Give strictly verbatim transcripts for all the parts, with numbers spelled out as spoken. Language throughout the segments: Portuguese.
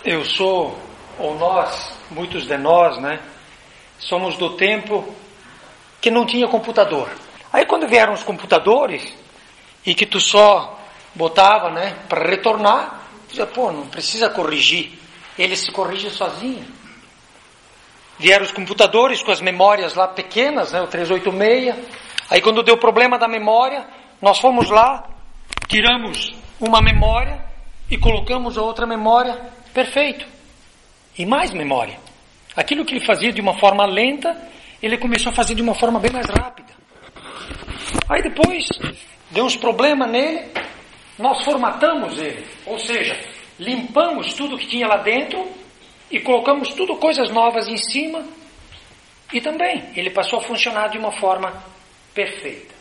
Eu sou, ou nós, muitos de nós, né, somos do tempo que não tinha computador. Aí quando vieram os computadores e que tu só botava, né, para retornar, tu dizia, pô, não precisa corrigir, ele se corrige sozinho. Vieram os computadores com as memórias lá pequenas, né, o trezentos e oitenta e seis. Aí quando deu problema da memória, nós fomos lá, tiramos uma memória e colocamos a outra memória, perfeito. E mais memória. Aquilo que ele fazia de uma forma lenta, ele começou a fazer de uma forma bem mais rápida. Aí depois, deu uns problemas nele, nós formatamos ele. Ou seja, limpamos tudo que tinha lá dentro e colocamos tudo coisas novas em cima. E também, ele passou a funcionar de uma forma perfeita.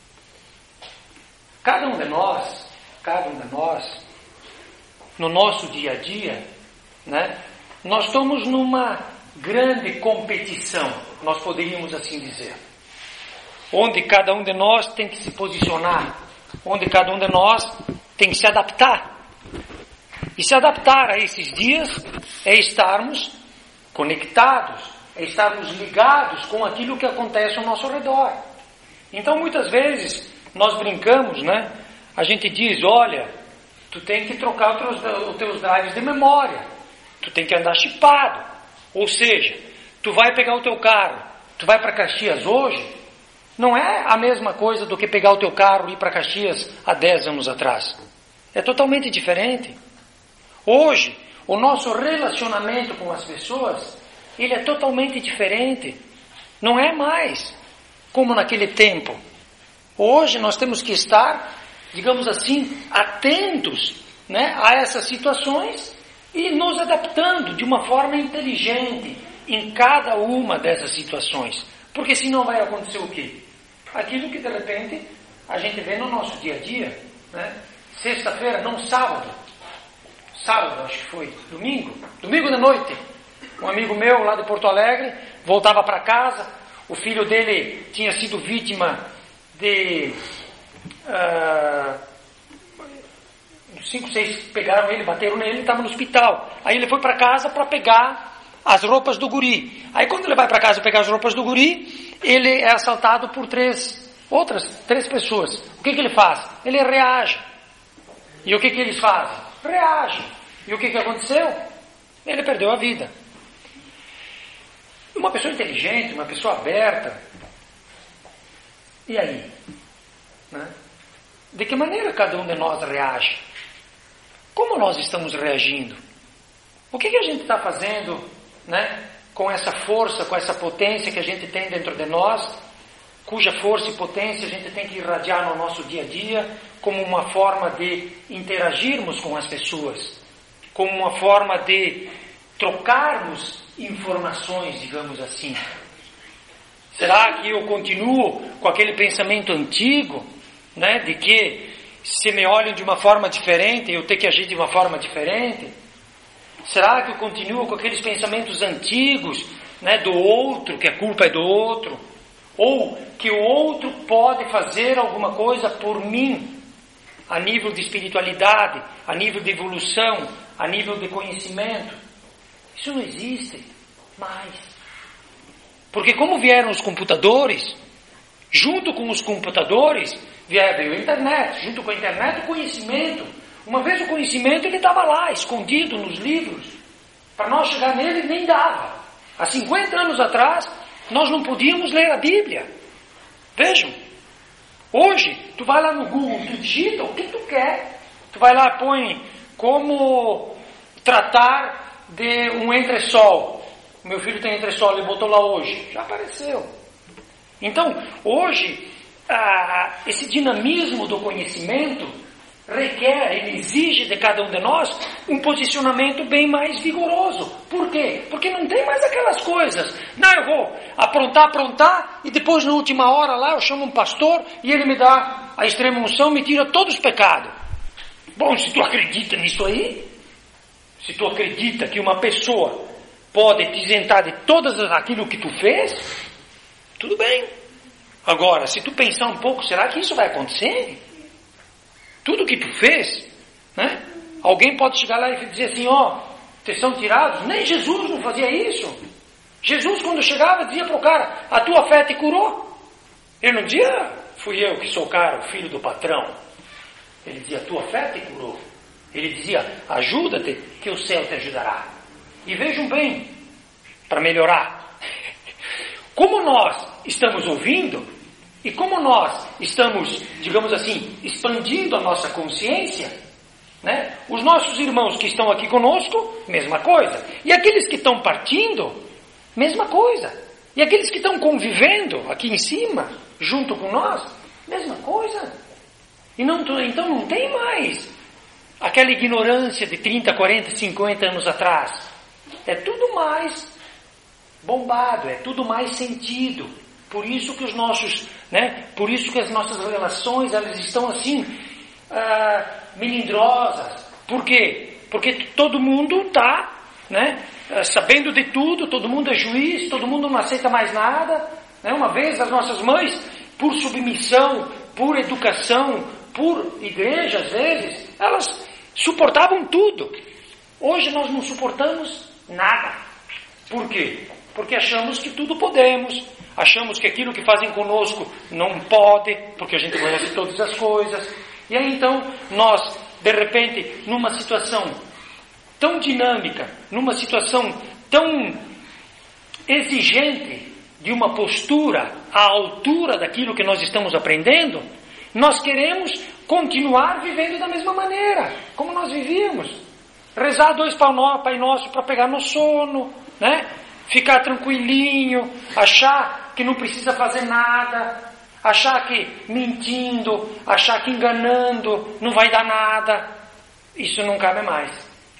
Cada um de nós, cada um de nós, no nosso dia a dia, né, nós estamos numa grande competição, nós poderíamos assim dizer, onde cada um de nós tem que se posicionar, onde cada um de nós tem que se adaptar. E se adaptar a esses dias é estarmos conectados, é estarmos ligados com aquilo que acontece ao nosso redor. Então muitas vezes nós brincamos, né? A gente diz, olha, tu tem que trocar os teus, os teus drives de memória, tu tem que andar chipado. Ou seja, tu vai pegar o teu carro, tu vai para Caxias hoje, não é a mesma coisa do que pegar o teu carro e ir para Caxias há dez anos atrás. É totalmente diferente. Hoje, o nosso relacionamento com as pessoas, ele é totalmente diferente. Não é mais como naquele tempo. Hoje nós temos que estar, digamos assim, atentos, né, a essas situações e nos adaptando de uma forma inteligente em cada uma dessas situações. Porque senão vai acontecer o quê? Aquilo que de repente a gente vê no nosso dia a dia, né? Sexta-feira, não sábado, sábado acho que foi, domingo, domingo de noite, um amigo meu lá de Porto Alegre voltava para casa, o filho dele tinha sido vítima de uh, cinco, seis pegaram ele, bateram nele, ele estava no hospital. Aí ele foi para casa para pegar as roupas do guri. Aí quando ele vai para casa pegar as roupas do guri, ele é assaltado por três outras três pessoas. O que que ele faz? Ele reage. E o que que eles fazem? Reage. E o que que aconteceu? Ele perdeu a vida. Uma pessoa inteligente, uma pessoa aberta. E aí? Né? De que maneira cada um de nós reage? Como nós estamos reagindo? O que que a gente está fazendo, né, com essa força, com essa potência que a gente tem dentro de nós, cuja força e potência a gente tem que irradiar no nosso dia a dia, como uma forma de interagirmos com as pessoas, como uma forma de trocarmos informações, digamos assim. Será que eu continuo com aquele pensamento antigo, né, de que se me olham de uma forma diferente, eu tenho que agir de uma forma diferente? Será que eu continuo com aqueles pensamentos antigos, né, do outro, que a culpa é do outro? Ou que o outro pode fazer alguma coisa por mim, a nível de espiritualidade, a nível de evolução, a nível de conhecimento? Isso não existe mais. Porque como vieram os computadores, junto com os computadores veio a internet, junto com a internet o conhecimento. Uma vez o conhecimento ele estava lá, escondido nos livros. Para nós chegar nele nem dava. Há cinquenta anos atrás nós não podíamos ler a Bíblia. Vejam, hoje tu vai lá no Google, tu digita o que tu quer. Tu vai lá, põe como tratar de um entresol. O meu filho tem entresol, ele botou lá hoje. Já apareceu. Então, hoje, ah, esse dinamismo do conhecimento requer, ele exige de cada um de nós um posicionamento bem mais vigoroso. Por quê? Porque não tem mais aquelas coisas. Não, eu vou aprontar, aprontar, e depois na última hora lá eu chamo um pastor e ele me dá a extrema unção, me tira todos os pecados. Bom, se tu acredita nisso aí, se tu acredita que uma pessoa pode te isentar de todas aquilo que tu fez, tudo bem. Agora, se tu pensar um pouco, será que isso vai acontecer? Tudo que tu fez, né? Alguém pode chegar lá e dizer assim, ó, são tirados. Nem Jesus não fazia isso. Jesus, quando chegava, dizia para o cara: a tua fé te curou. Ele não dizia: fui eu que sou o cara, o filho do patrão. Ele dizia: a tua fé te curou. Ele dizia: ajuda-te, que o céu te ajudará. E vejam bem, para melhorar, como nós estamos ouvindo e como nós estamos, digamos assim, expandindo a nossa consciência, né? Os nossos irmãos que estão aqui conosco, mesma coisa. E aqueles que estão partindo, mesma coisa. E aqueles que estão convivendo aqui em cima, junto com nós, mesma coisa. E não, então não tem mais aquela ignorância de trinta, quarenta, cinquenta anos atrás. É tudo mais bombado, é tudo mais sentido. Por isso que os nossos, né, por isso que as nossas relações, elas estão assim, ah, melindrosas. Por quê? Porque todo mundo está, né, sabendo de tudo, todo mundo é juiz, todo mundo não aceita mais nada. Né? Uma vez as nossas mães, por submissão, por educação, por igreja às vezes, elas suportavam tudo. Hoje nós não suportamos nada. Por quê? Porque achamos que tudo podemos, achamos que aquilo que fazem conosco não pode, porque a gente conhece todas as coisas. E aí então nós, de repente, numa situação tão dinâmica, numa situação tão exigente de uma postura à altura daquilo que nós estamos aprendendo, nós queremos continuar vivendo da mesma maneira, como nós vivíamos. Rezar dois Pai Nosso para pegar no sono, né? Ficar tranquilinho, achar que não precisa fazer nada, achar que mentindo, achar que enganando não vai dar nada. Isso não cabe mais.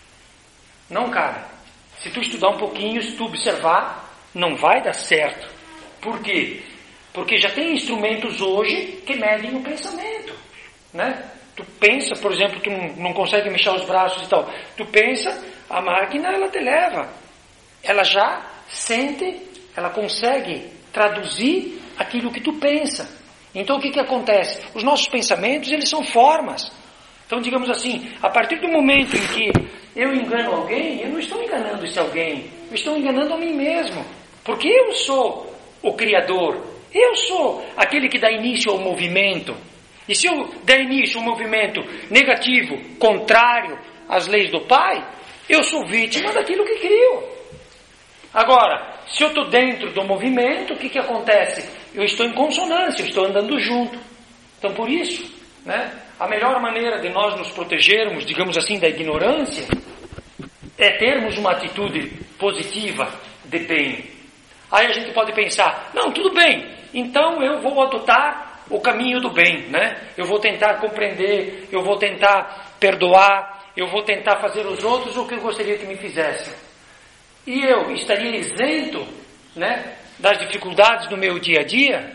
Não cabe. Se tu estudar um pouquinho, se tu observar, não vai dar certo. Por quê? Porque já tem instrumentos hoje que medem o pensamento, né? Tu pensa, por exemplo, tu não, não consegue mexer os braços e tal. Tu pensa, a máquina ela te leva. Ela já sente, ela consegue traduzir aquilo que tu pensa. Então o que que acontece? Os nossos pensamentos, eles são formas. Então, digamos assim, a partir do momento em que eu engano alguém, eu não estou enganando esse alguém, eu estou enganando a mim mesmo. Porque eu sou o Criador, eu sou aquele que dá início ao movimento. E se eu der início a um movimento negativo, contrário às leis do Pai, eu sou vítima daquilo que crio. Agora, se eu estou dentro do movimento, o que que acontece? Eu estou em consonância, eu estou andando junto. Então, por isso, né, a melhor maneira de nós nos protegermos, digamos assim, da ignorância, é termos uma atitude positiva de bem. Aí a gente pode pensar, não, tudo bem, então eu vou adotar o caminho do bem, né? Eu vou tentar compreender, eu vou tentar perdoar, eu vou tentar fazer os outros o que eu gostaria que me fizessem. E eu estaria isento, né, das dificuldades do meu dia a dia?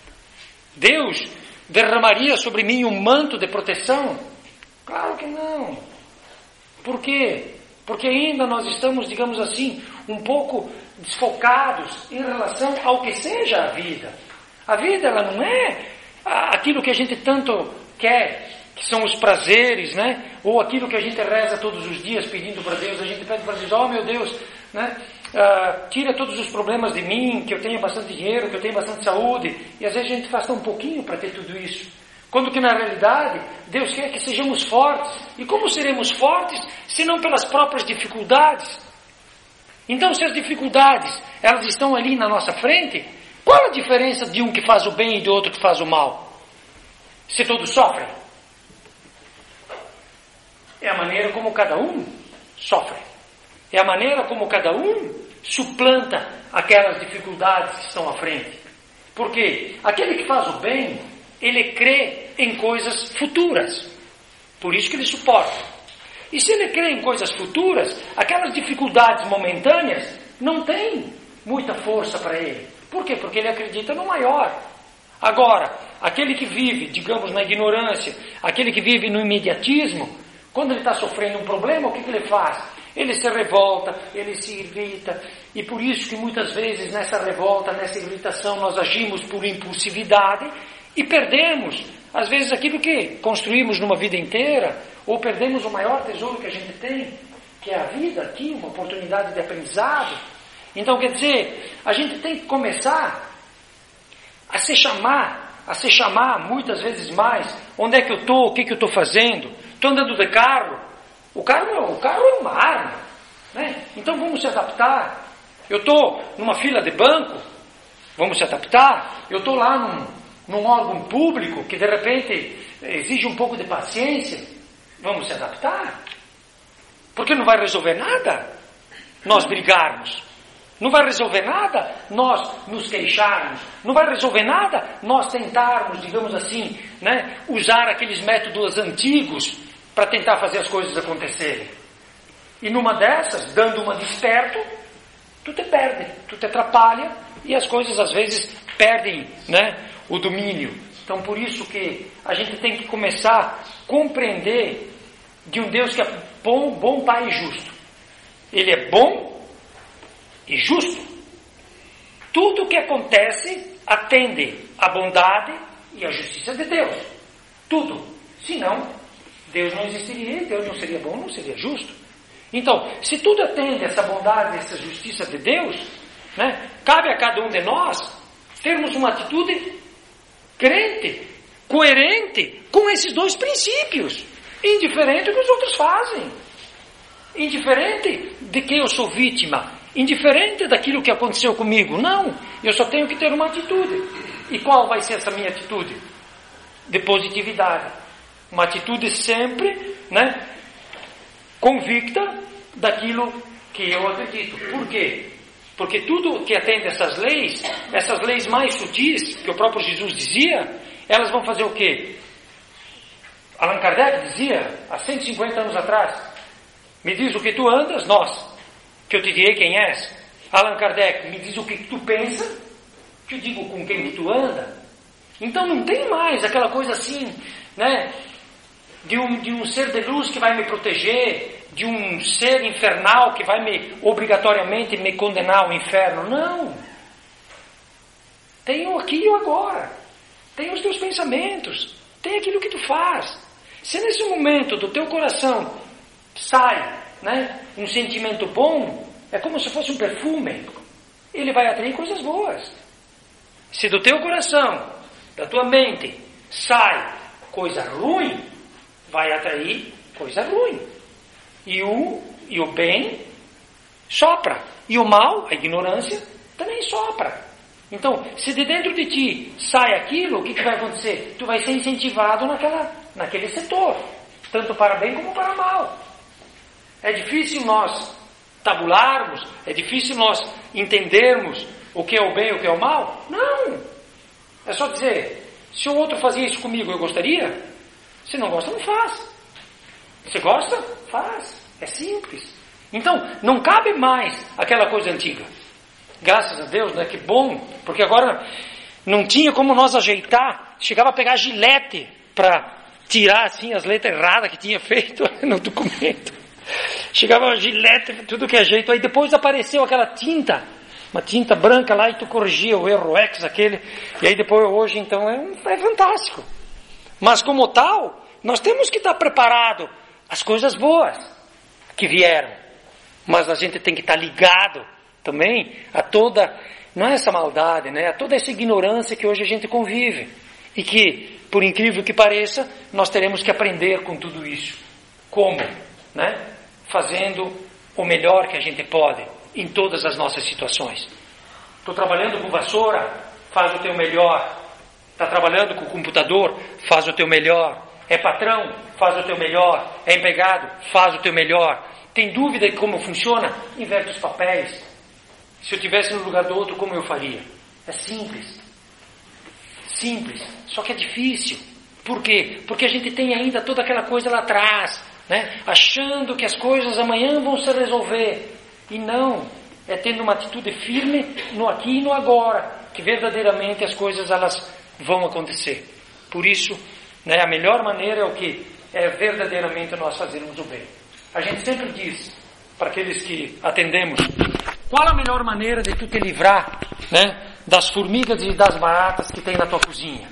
Deus derramaria sobre mim um manto de proteção? Claro que não. Por quê? Porque ainda nós estamos, digamos assim, um pouco desfocados em relação ao que seja a vida. A vida, ela não é aquilo que a gente tanto quer, que são os prazeres, né? Ou aquilo que a gente reza todos os dias pedindo para Deus. A gente pede para Deus, ó, meu Deus, né? Uh, tira todos os problemas de mim, que eu tenha bastante dinheiro, que eu tenha bastante saúde. E às vezes a gente faz tão pouquinho para ter tudo isso. Quando que na realidade Deus quer que sejamos fortes. E como seremos fortes se não pelas próprias dificuldades? Então, se as dificuldades elas estão ali na nossa frente, qual a diferença de um que faz o bem e do outro que faz o mal? Se todos sofrem. É a maneira como cada um sofre. É a maneira como cada um suplanta aquelas dificuldades que estão à frente. Porque aquele que faz o bem, ele crê em coisas futuras. Por isso que ele suporta. E se ele crê em coisas futuras, aquelas dificuldades momentâneas não têm muita força para ele. Por quê? Porque ele acredita no maior. Agora, aquele que vive, digamos, na ignorância, aquele que vive no imediatismo, quando ele está sofrendo um problema, o que, que ele faz? Ele se revolta, ele se irrita, e por isso que muitas vezes nessa revolta, nessa irritação, nós agimos por impulsividade e perdemos, às vezes, aquilo que construímos numa vida inteira, ou perdemos o maior tesouro que a gente tem. que é a vida aqui, uma oportunidade de aprendizado. Então, quer dizer, a gente tem que começar a se chamar, a se chamar muitas vezes mais. Onde é que eu estou? O que, que eu estou fazendo? Estou andando de carro. O carro, o carro é uma arma, né? Então vamos se adaptar. Eu estou numa fila de banco, vamos se adaptar. Eu estou lá num, num órgão público que de repente exige um pouco de paciência, vamos se adaptar. Porque não vai resolver nada nós brigarmos. Não vai resolver nada nós nos queixarmos. Não vai resolver nada nós tentarmos, digamos assim, né, usar aqueles métodos antigos para tentar fazer as coisas acontecerem. E numa dessas, dando uma de esperto, tu te perde, tu te atrapalha e as coisas às vezes perdem, né, o domínio. Então por isso que a gente tem que começar a compreender de um Deus que é bom, bom Pai e justo. Ele é bom e justo. Tudo o que acontece atende à bondade e à justiça de Deus. Tudo. Senão, Deus não existiria, Deus não seria bom, não seria justo. Então, se tudo atende a essa bondade e essa justiça de Deus, né, cabe a cada um de nós termos uma atitude crente, coerente com esses dois princípios, indiferente do que os outros fazem, indiferente de que eu sou vítima, indiferente daquilo que aconteceu comigo. Não, eu só tenho que ter uma atitude. E qual vai ser essa minha atitude? De positividade. Uma atitude sempre, né, convicta daquilo que eu acredito. Por quê? Porque tudo que atende essas leis, essas leis mais sutis, que o próprio Jesus dizia, elas vão fazer o quê? Allan Kardec dizia, há cento e cinquenta anos atrás, me diz o que tu andas, nós, que eu te direi quem és. Allan Kardec, me diz o que tu pensa, que eu digo com quem tu anda. Então não tem mais aquela coisa assim, né, de um, de um ser de luz que vai me proteger, de um ser infernal que vai me, obrigatoriamente, me condenar ao inferno. Não. Tem o aqui e o agora. Tem os teus pensamentos. Tem aquilo que tu faz. Se nesse momento do teu coração sai, né, um sentimento bom, é como se fosse um perfume. Ele vai atrair coisas boas. Se do teu coração, da tua mente, sai coisa ruim, vai atrair coisa ruim. E o, e o bem sopra. E o mal, a ignorância, também sopra. Então, se de dentro de ti sai aquilo, o que, que vai acontecer? Tu vai ser incentivado naquela, naquele setor. Tanto para bem como para mal. É difícil nós tabularmos, é difícil nós entendermos o que é o bem e o que é o mal? Não. É só dizer, se o outro fazia isso comigo, eu gostaria? Se não gosta, não faz. Você gosta? Faz. É simples. Então, não cabe mais aquela coisa antiga. Graças a Deus, né? Que bom. Porque agora não tinha como nós ajeitar. Chegava a pegar gilete para tirar assim as letras erradas que tinha feito no documento. Chegava a gilete, tudo que é jeito. Aí depois apareceu aquela tinta, uma tinta branca lá, e tu corrigia o erro X aquele. E aí depois, hoje, então, é, é fantástico. Mas como tal, nós temos que estar preparado as coisas boas que vieram, mas a gente tem que estar ligado também a toda, não é essa maldade, né, a toda essa ignorância que hoje a gente convive, e que, por incrível que pareça, nós teremos que aprender com tudo isso. Como? Né? Fazendo o melhor que a gente pode em todas as nossas situações. Estou trabalhando com vassoura, faz o teu melhor. Está trabalhando com o computador, faz o teu melhor. É patrão, faz o teu melhor. É empregado, faz o teu melhor. Tem dúvida de como funciona? Inverte os papéis. Se eu estivesse no lugar do outro, como eu faria? É simples. Simples. Só que é difícil. Por quê? Porque a gente tem ainda toda aquela coisa lá atrás, né? Achando que as coisas amanhã vão se resolver. E não. É tendo uma atitude firme no aqui e no agora, que verdadeiramente as coisas elas vão acontecer. Por isso, né, a melhor maneira é o que? É verdadeiramente nós fazermos o bem. A gente sempre diz, para aqueles que atendemos, qual a melhor maneira de tu te livrar, né, das formigas e das baratas que tem na tua cozinha?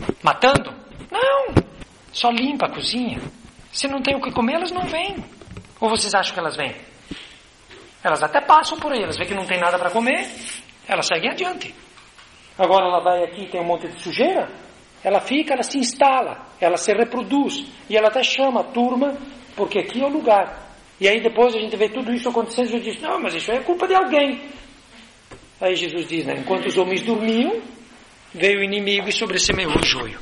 Matando? Não! Só limpa a cozinha. Se não tem o que comer, elas não vêm. Ou vocês acham que elas vêm? Elas até passam por aí, elas veem que não tem nada para comer, elas seguem adiante. Agora ela vai aqui e tem um monte de sujeira, ela fica, ela se instala, ela se reproduz, e ela até chama a turma, porque aqui é o lugar. E aí depois a gente vê tudo isso acontecendo, e diz, não, mas isso é culpa de alguém. Aí Jesus diz, né, enquanto os homens dormiam, veio o inimigo e sobressemeou o joio.